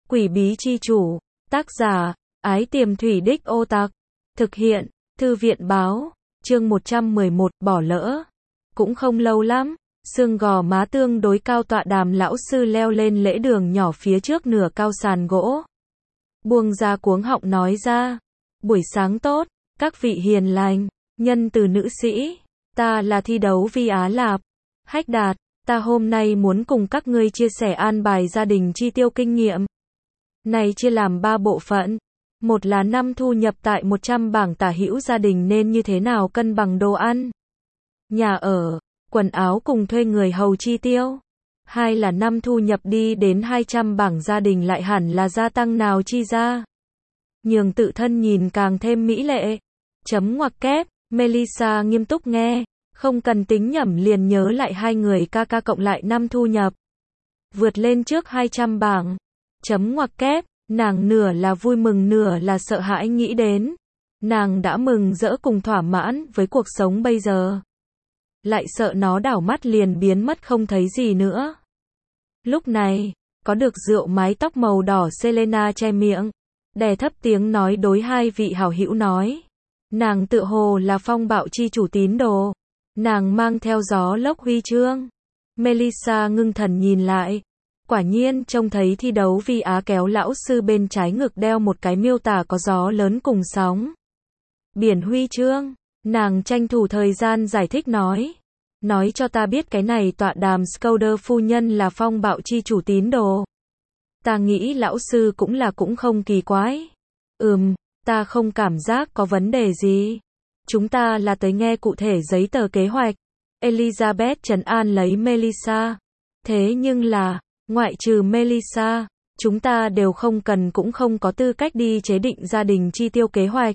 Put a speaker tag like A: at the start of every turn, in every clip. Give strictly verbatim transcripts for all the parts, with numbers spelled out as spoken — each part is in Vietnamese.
A: Quỷ bí chi chủ, tác giả, Ái Tiềm Thủy Đích Ô Tặc, thực hiện, Thư viện báo, chương một trăm mười một, bỏ lỡ. Cũng không lâu lắm, xương gò má tương đối cao tọa đàm lão sư leo lên lễ đường nhỏ phía trước nửa cao sàn gỗ. Buông ra cuống họng nói ra, buổi sáng tốt, các vị hiền lành, nhân từ nữ sĩ, ta là thi đấu vi Á Lạp, Hách Đạt, ta hôm nay muốn cùng các ngươi chia sẻ an bài gia đình chi tiêu kinh nghiệm. Này chia làm ba bộ phận. Một là năm thu nhập tại một trăm bảng tả hữu gia đình nên như thế nào cân bằng đồ ăn, nhà ở, quần áo cùng thuê người hầu chi tiêu. Hai là năm thu nhập đi đến hai trăm bảng gia đình lại hẳn là gia tăng nào chi ra, nhường tự thân nhìn càng thêm mỹ lệ. Chấm ngoặc kép, Melissa nghiêm túc nghe, không cần tính nhẩm liền nhớ lại hai người ca ca cộng lại năm thu nhập vượt lên trước hai trăm bảng. Chấm ngoặc kép, nàng nửa là vui mừng nửa là sợ hãi nghĩ đến. Nàng đã mừng rỡ cùng thỏa mãn với cuộc sống bây giờ, lại sợ nó đảo mắt liền biến mất không thấy gì nữa. Lúc này, có được rượu mái tóc màu đỏ Selena che miệng, đè thấp tiếng nói đối hai vị hảo hữu nói. Nàng tự hồ là phong bạo chi chủ tín đồ. Nàng mang theo gió lốc huy chương. Melissa ngưng thần nhìn lại. Quả nhiên trông thấy thi đấu vi Á kéo lão sư bên trái ngực đeo một cái miêu tả có gió lớn cùng sóng biển huy chương. Nàng tranh thủ thời gian giải thích nói. Nói cho ta biết cái này tọa đàm Scouder phu nhân là phong bạo chi chủ tín đồ. Ta nghĩ lão sư cũng là cũng không kỳ quái. Ừm, ta không cảm giác có vấn đề gì. Chúng ta là tới nghe cụ thể giấy tờ kế hoạch. Elizabeth trấn an lấy Melissa. Thế nhưng là, ngoại trừ Melissa, chúng ta đều không cần cũng không có tư cách đi chế định gia đình chi tiêu kế hoạch.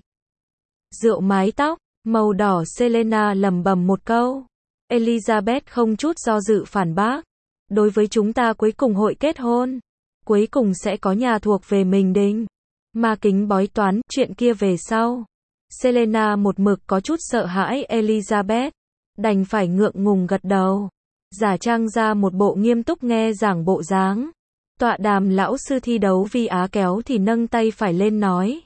A: Rượu mái tóc màu đỏ Selena lẩm bẩm một câu. Elizabeth không chút do dự phản bác. Đối với chúng ta cuối cùng hội kết hôn, cuối cùng sẽ có nhà thuộc về mình định. Mà kính bói toán, chuyện kia về sau. Selena một mực có chút sợ hãi Elizabeth, đành phải ngượng ngùng gật đầu, giả trang ra một bộ nghiêm túc nghe giảng bộ dáng. Tọa đàm lão sư thi đấu vi Á kéo thì nâng tay phải lên nói.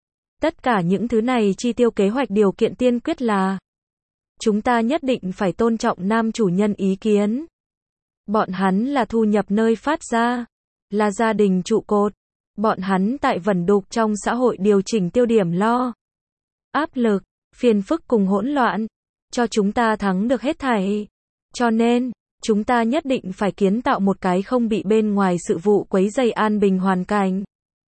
A: Tất cả những thứ này chi tiêu kế hoạch điều kiện tiên quyết là chúng ta nhất định phải tôn trọng nam chủ nhân ý kiến. Bọn hắn là thu nhập nơi phát ra, là gia đình trụ cột. Bọn hắn tại vẩn đục trong xã hội điều chỉnh tiêu điểm lo áp lực, phiền phức cùng hỗn loạn, cho chúng ta thắng được hết thảy. Cho nên, chúng ta nhất định phải kiến tạo một cái không bị bên ngoài sự vụ quấy rầy an bình hoàn cảnh.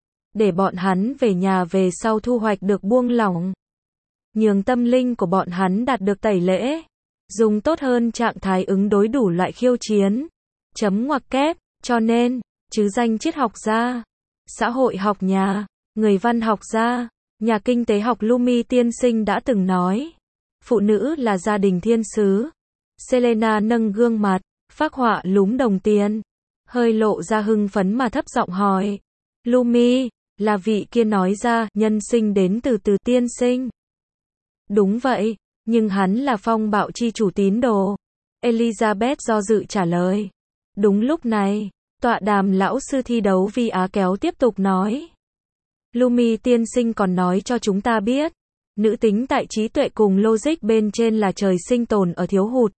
A: Để bọn hắn về nhà về sau thu hoạch được buông lỏng. Nhường tâm linh của bọn hắn đạt được tẩy lễ. Dùng tốt hơn trạng thái ứng đối đủ loại khiêu chiến. Chấm ngoặc kép, cho nên, chứ danh triết học gia, xã hội học nhà, người văn học gia, nhà kinh tế học Lumi tiên sinh đã từng nói. Phụ nữ là gia đình thiên sứ. Selena nâng gương mặt, phác họa lúm đồng tiền, hơi lộ ra hưng phấn mà thấp giọng hỏi. Lumi, là vị kia nói ra, nhân sinh đến từ từ tiên sinh. Đúng vậy, nhưng hắn là phong bạo chi chủ tín đồ. Elizabeth do dự trả lời. Đúng lúc này, tọa đàm lão sư thi đấu vi Á kéo tiếp tục nói. Lumi tiên sinh còn nói cho chúng ta biết, nữ tính tại trí tuệ cùng logic bên trên là trời sinh tồn ở thiếu hụt.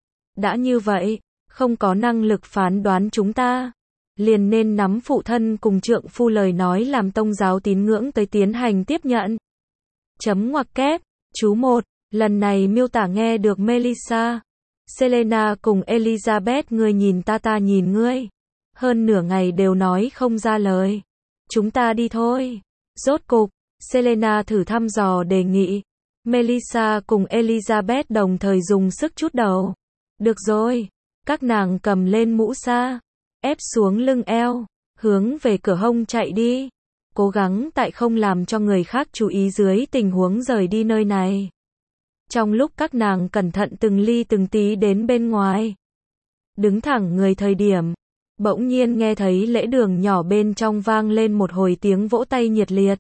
A: Đã như vậy, không có năng lực phán đoán chúng ta, liền nên nắm phụ thân cùng trượng phu lời nói làm tông giáo tín ngưỡng tới tiến hành tiếp nhận. Chấm ngoặc kép, chú một, lần này miêu tả nghe được Melissa, Selena cùng Elizabeth ngươi nhìn ta ta nhìn ngươi. Hơn nửa ngày đều nói không ra lời. Chúng ta đi thôi. Rốt cục, Selena thử thăm dò đề nghị. Melissa cùng Elizabeth đồng thời dùng sức chút đầu. Được rồi. Các nàng cầm lên mũ sa, ép xuống lưng eo, hướng về cửa hông chạy đi. Cố gắng tại không làm cho người khác chú ý dưới tình huống rời đi nơi này. Trong lúc các nàng cẩn thận từng ly từng tí đến bên ngoài, đứng thẳng người thời điểm, bỗng nhiên nghe thấy lễ đường nhỏ bên trong vang lên một hồi tiếng vỗ tay nhiệt liệt.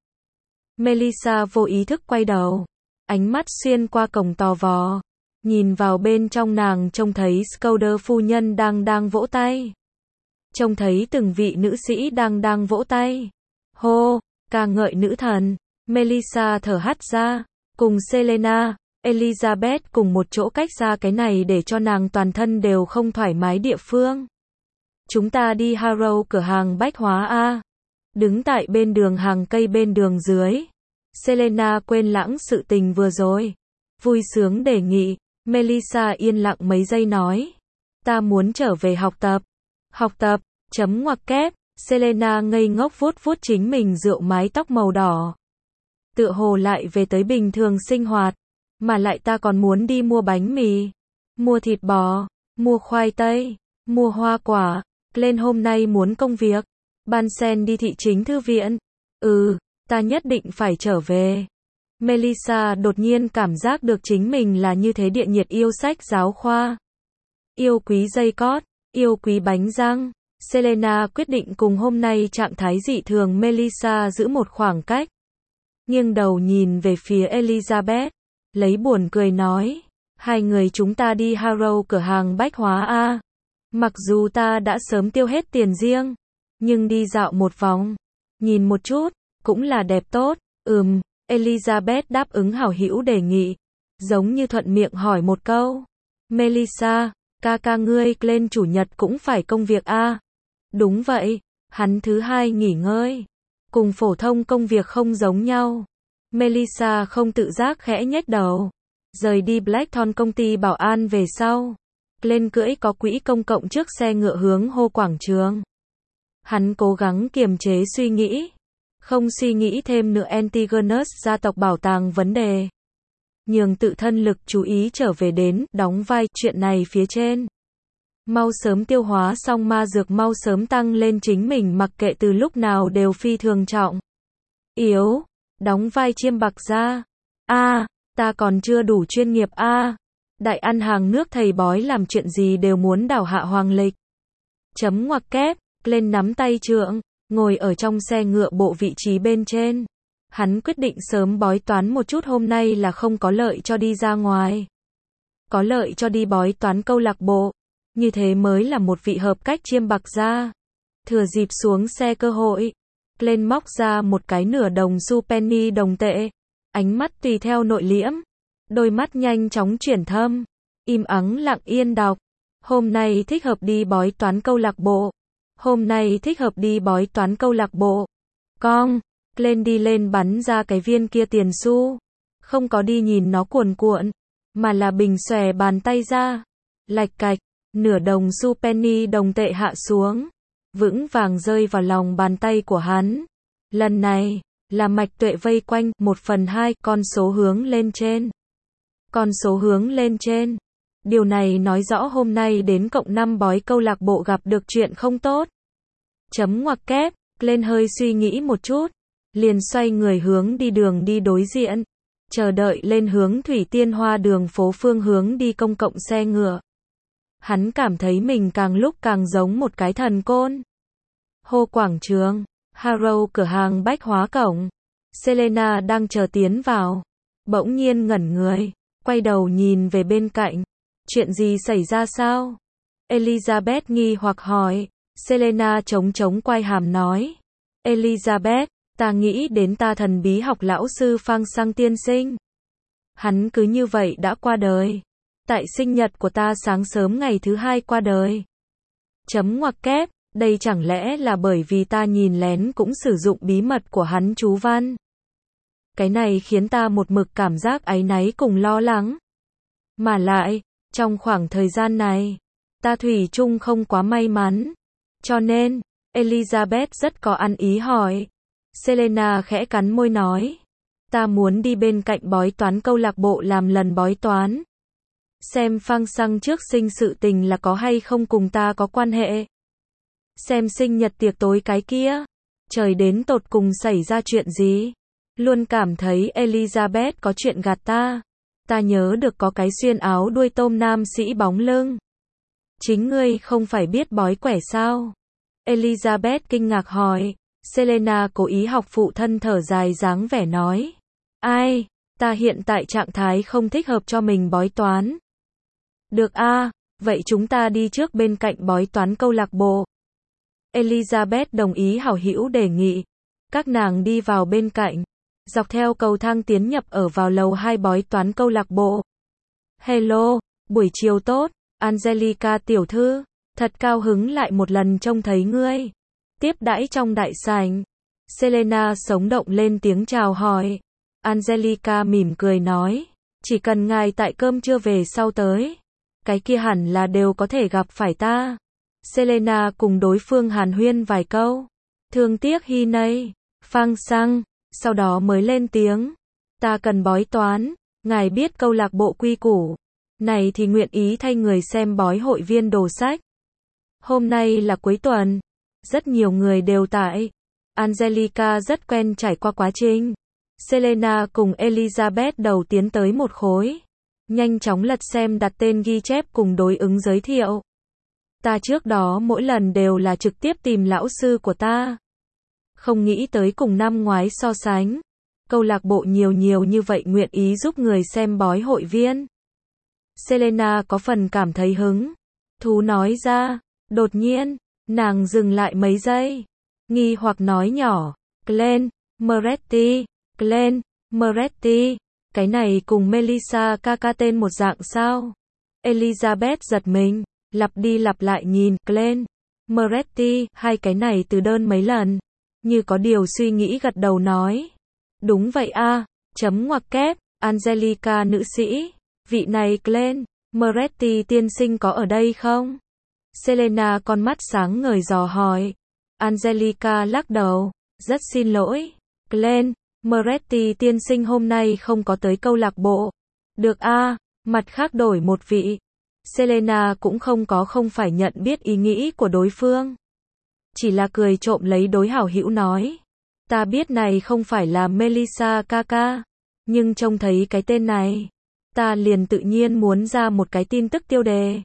A: Melissa vô ý thức quay đầu, ánh mắt xuyên qua cổng tò vò, nhìn vào bên trong nàng trông thấy Scouder phu nhân đang đang vỗ tay. trông thấy từng vị nữ sĩ đang đang vỗ tay. Hô, ca ngợi nữ thần. Melissa thở hắt ra, cùng Selena, Elizabeth cùng một chỗ cách xa cái này để cho nàng toàn thân đều không thoải mái địa phương. Chúng ta đi Harrow cửa hàng bách hóa A. Đứng tại bên đường hàng cây bên đường dưới. Selena quên lãng sự tình vừa rồi. Vui sướng đề nghị. Melissa yên lặng mấy giây nói. Ta muốn trở về học tập. Học tập, chấm ngoặc kép. Selena ngây ngốc vuốt vuốt chính mình rượu mái tóc màu đỏ. Tựa hồ lại về tới bình thường sinh hoạt. Mà lại ta còn muốn đi mua bánh mì. Mua thịt bò. Mua khoai tây. Mua hoa quả. Lên hôm nay muốn công việc. Ban sen đi thị chính thư viện. Ừ, ta nhất định phải trở về. Melissa đột nhiên cảm giác được chính mình là như thế địa nhiệt yêu sách giáo khoa. Yêu quý dây cót, yêu quý bánh răng. Selena quyết định cùng hôm nay trạng thái dị thường Melissa giữ một khoảng cách. Nghiêng đầu nhìn về phía Elizabeth, lấy buồn cười nói. Hai người chúng ta đi Harrow cửa hàng bách hóa A. Mặc dù ta đã sớm tiêu hết tiền riêng. Nhưng đi dạo một vòng, nhìn một chút, cũng là đẹp tốt. Ừm, Elizabeth đáp ứng hảo hữu đề nghị, giống như thuận miệng hỏi một câu. Melissa, ca ca ngươi lên chủ nhật cũng phải công việc a? Đúng vậy, hắn thứ hai nghỉ ngơi. Cùng phổ thông công việc không giống nhau. Melissa không tự giác khẽ nhếch đầu. Rời đi Blackthorn công ty bảo an về sau. Lên cưỡi có quỹ công cộng trước xe ngựa hướng hô quảng trường. Hắn cố gắng kiềm chế suy nghĩ. Không suy nghĩ thêm nữa Antigonus gia tộc bảo tàng vấn đề. Nhường tự thân lực chú ý trở về đến, đóng vai, chuyện này phía trên. Mau sớm tiêu hóa xong ma dược, mau sớm tăng lên chính mình mặc kệ từ lúc nào đều phi thường trọng. Yếu, đóng vai chiêm bạc gia. A, ta còn chưa đủ chuyên nghiệp a. Đại ăn hàng nước thầy bói làm chuyện gì đều muốn đảo hạ hoàng lịch. Chấm ngoặc kép. Lên nắm tay trượng, ngồi ở trong xe ngựa bộ vị trí bên trên. Hắn quyết định sớm bói toán một chút, hôm nay là không có lợi cho đi ra ngoài. Có lợi cho đi bói toán câu lạc bộ. Như thế mới là một vị hợp cách chiêm bạc gia. Thừa dịp xuống xe cơ hội. Lên móc ra một cái nửa đồng xu penny đồng tệ. Ánh mắt tùy theo nội liễm. Đôi mắt nhanh chóng chuyển thâm. Im ắng lặng yên đọc. Hôm nay thích hợp đi bói toán câu lạc bộ. Hôm nay thích hợp đi bói toán câu lạc bộ. Cong, lên đi lên bắn ra cái viên kia tiền xu. Không có đi nhìn nó cuồn cuộn, mà là bình xòe bàn tay ra. Lạch cạch, nửa đồng xu penny đồng tệ hạ xuống. Vững vàng rơi vào lòng bàn tay của hắn. Lần này, là mạch tuệ vây quanh, một phần hai, con số hướng lên trên. Con số hướng lên trên. Điều này nói rõ hôm nay đến cộng năm bói câu lạc bộ gặp được chuyện không tốt. Chấm ngoặc kép, lên hơi suy nghĩ một chút. Liền xoay người hướng đi đường đi đối diện. Chờ đợi lên hướng Thủy Tiên Hoa đường phố phương hướng đi công cộng xe ngựa. Hắn cảm thấy mình càng lúc càng giống một cái thần côn. Hô quảng trường, Harrow cửa hàng bách hóa cổng. Selena đang chờ tiến vào. Bỗng nhiên ngẩn người, quay đầu nhìn về bên cạnh. Chuyện gì xảy ra sao? Elizabeth nghi hoặc hỏi. Selena chống chống quay hàm nói. Elizabeth, ta nghĩ đến ta thần bí học lão sư Phang Sang tiên sinh. Hắn cứ như vậy đã qua đời. Tại sinh nhật của ta sáng sớm ngày thứ hai qua đời. Chấm ngoặc kép, đây chẳng lẽ là bởi vì ta nhìn lén cũng sử dụng bí mật của hắn chú văn. Cái này khiến ta một mực cảm giác áy náy cùng lo lắng. Mà lại, trong khoảng thời gian này, ta thủy chung không quá may mắn. Cho nên, Elizabeth rất có ăn ý hỏi. Selena khẽ cắn môi nói. Ta muốn đi bên cạnh bói toán câu lạc bộ làm lần bói toán. Xem Phang Sang trước sinh sự tình là có hay không cùng ta có quan hệ. Xem sinh nhật tiệc tối cái kia. Trời đến tột cùng xảy ra chuyện gì. Luôn cảm thấy Elizabeth có chuyện gạt ta. Ta nhớ được có cái xuyên áo đuôi tôm nam sĩ bóng lưng. Chính ngươi không phải biết bói quẻ sao? Elizabeth kinh ngạc hỏi. Selena cố ý học phụ thân thở dài dáng vẻ nói. Ai, ta hiện tại trạng thái không thích hợp cho mình bói toán. Được a, vậy chúng ta đi trước bên cạnh bói toán câu lạc bộ. Elizabeth đồng ý hảo hữu đề nghị. Các nàng đi vào bên cạnh. Dọc theo cầu thang tiến nhập ở vào lầu hai bói toán câu lạc bộ. Hello, buổi chiều tốt, Angelica tiểu thư. Thật cao hứng lại một lần trông thấy ngươi. Tiếp đãi trong đại sảnh. Selena sống động lên tiếng chào hỏi. Angelica mỉm cười nói. Chỉ cần ngài tại cơm trưa về sau tới. Cái kia hẳn là đều có thể gặp phải ta. Selena cùng đối phương hàn huyên vài câu. Thương tiếc hi nây. Phang xăng. Sau đó mới lên tiếng. Ta cần bói toán. Ngài biết câu lạc bộ quy củ. Này thì nguyện ý thay người xem bói hội viên đồ sách. Hôm nay là cuối tuần. Rất nhiều người đều tại. Angelica rất quen trải qua quá trình. Selena cùng Elizabeth đầu tiến tới một khối. Nhanh chóng lật xem đặt tên ghi chép cùng đối ứng giới thiệu. Ta trước đó mỗi lần đều là trực tiếp tìm lão sư của ta. Không nghĩ tới cùng năm ngoái so sánh. Câu lạc bộ nhiều nhiều như vậy nguyện ý giúp người xem bói hội viên. Selena có phần cảm thấy hứng thú nói ra. Đột nhiên, nàng dừng lại mấy giây. Nghi hoặc nói nhỏ. Glenn Moretti. Glenn Moretti. Cái này cùng Melissa Kaka tên một dạng sao? Elizabeth giật mình. Lặp đi lặp lại nhìn. Glenn Moretti. Hai cái này từ đơn mấy lần. Như có điều suy nghĩ gật đầu nói. Đúng vậy a. Chấm ngoặc kép. Angelica nữ sĩ. Vị này Glenn Moretti tiên sinh có ở đây không? Selena con mắt sáng ngời dò hỏi. Angelica lắc đầu. Rất xin lỗi. Glenn Moretti tiên sinh hôm nay không có tới câu lạc bộ. Được a. Mặt khác đổi một vị. Selena cũng không có không phải nhận biết ý nghĩ của đối phương. Chỉ là cười trộm lấy đối hảo hữu nói. Ta biết này không phải là Melissa Kaka. Nhưng trông thấy cái tên này. Ta liền tự nhiên muốn ra một cái tin tức tiêu đề.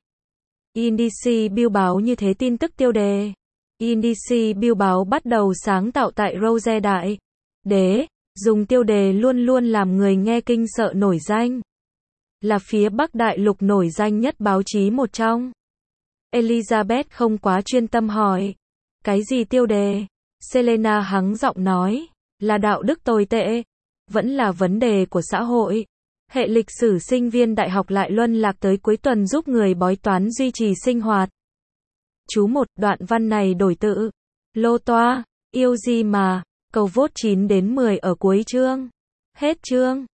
A: Indici Bill báo như thế tin tức tiêu đề. Indici Bill báo bắt đầu sáng tạo tại Rose Đại Đế. Dùng tiêu đề luôn luôn làm người nghe kinh sợ nổi danh. Là phía Bắc Đại Lục nổi danh nhất báo chí một trong. Elizabeth không quá chuyên tâm hỏi. Cái gì tiêu đề? Selena hắng giọng nói. Là đạo đức tồi tệ. Vẫn là vấn đề của xã hội. Hệ lịch sử sinh viên đại học lại luân lạc tới cuối tuần giúp người bói toán duy trì sinh hoạt. Chú một, đoạn văn này đổi tự. Lô toa, yêu gì mà, cầu vote chín đến mười ở cuối chương. Hết chương.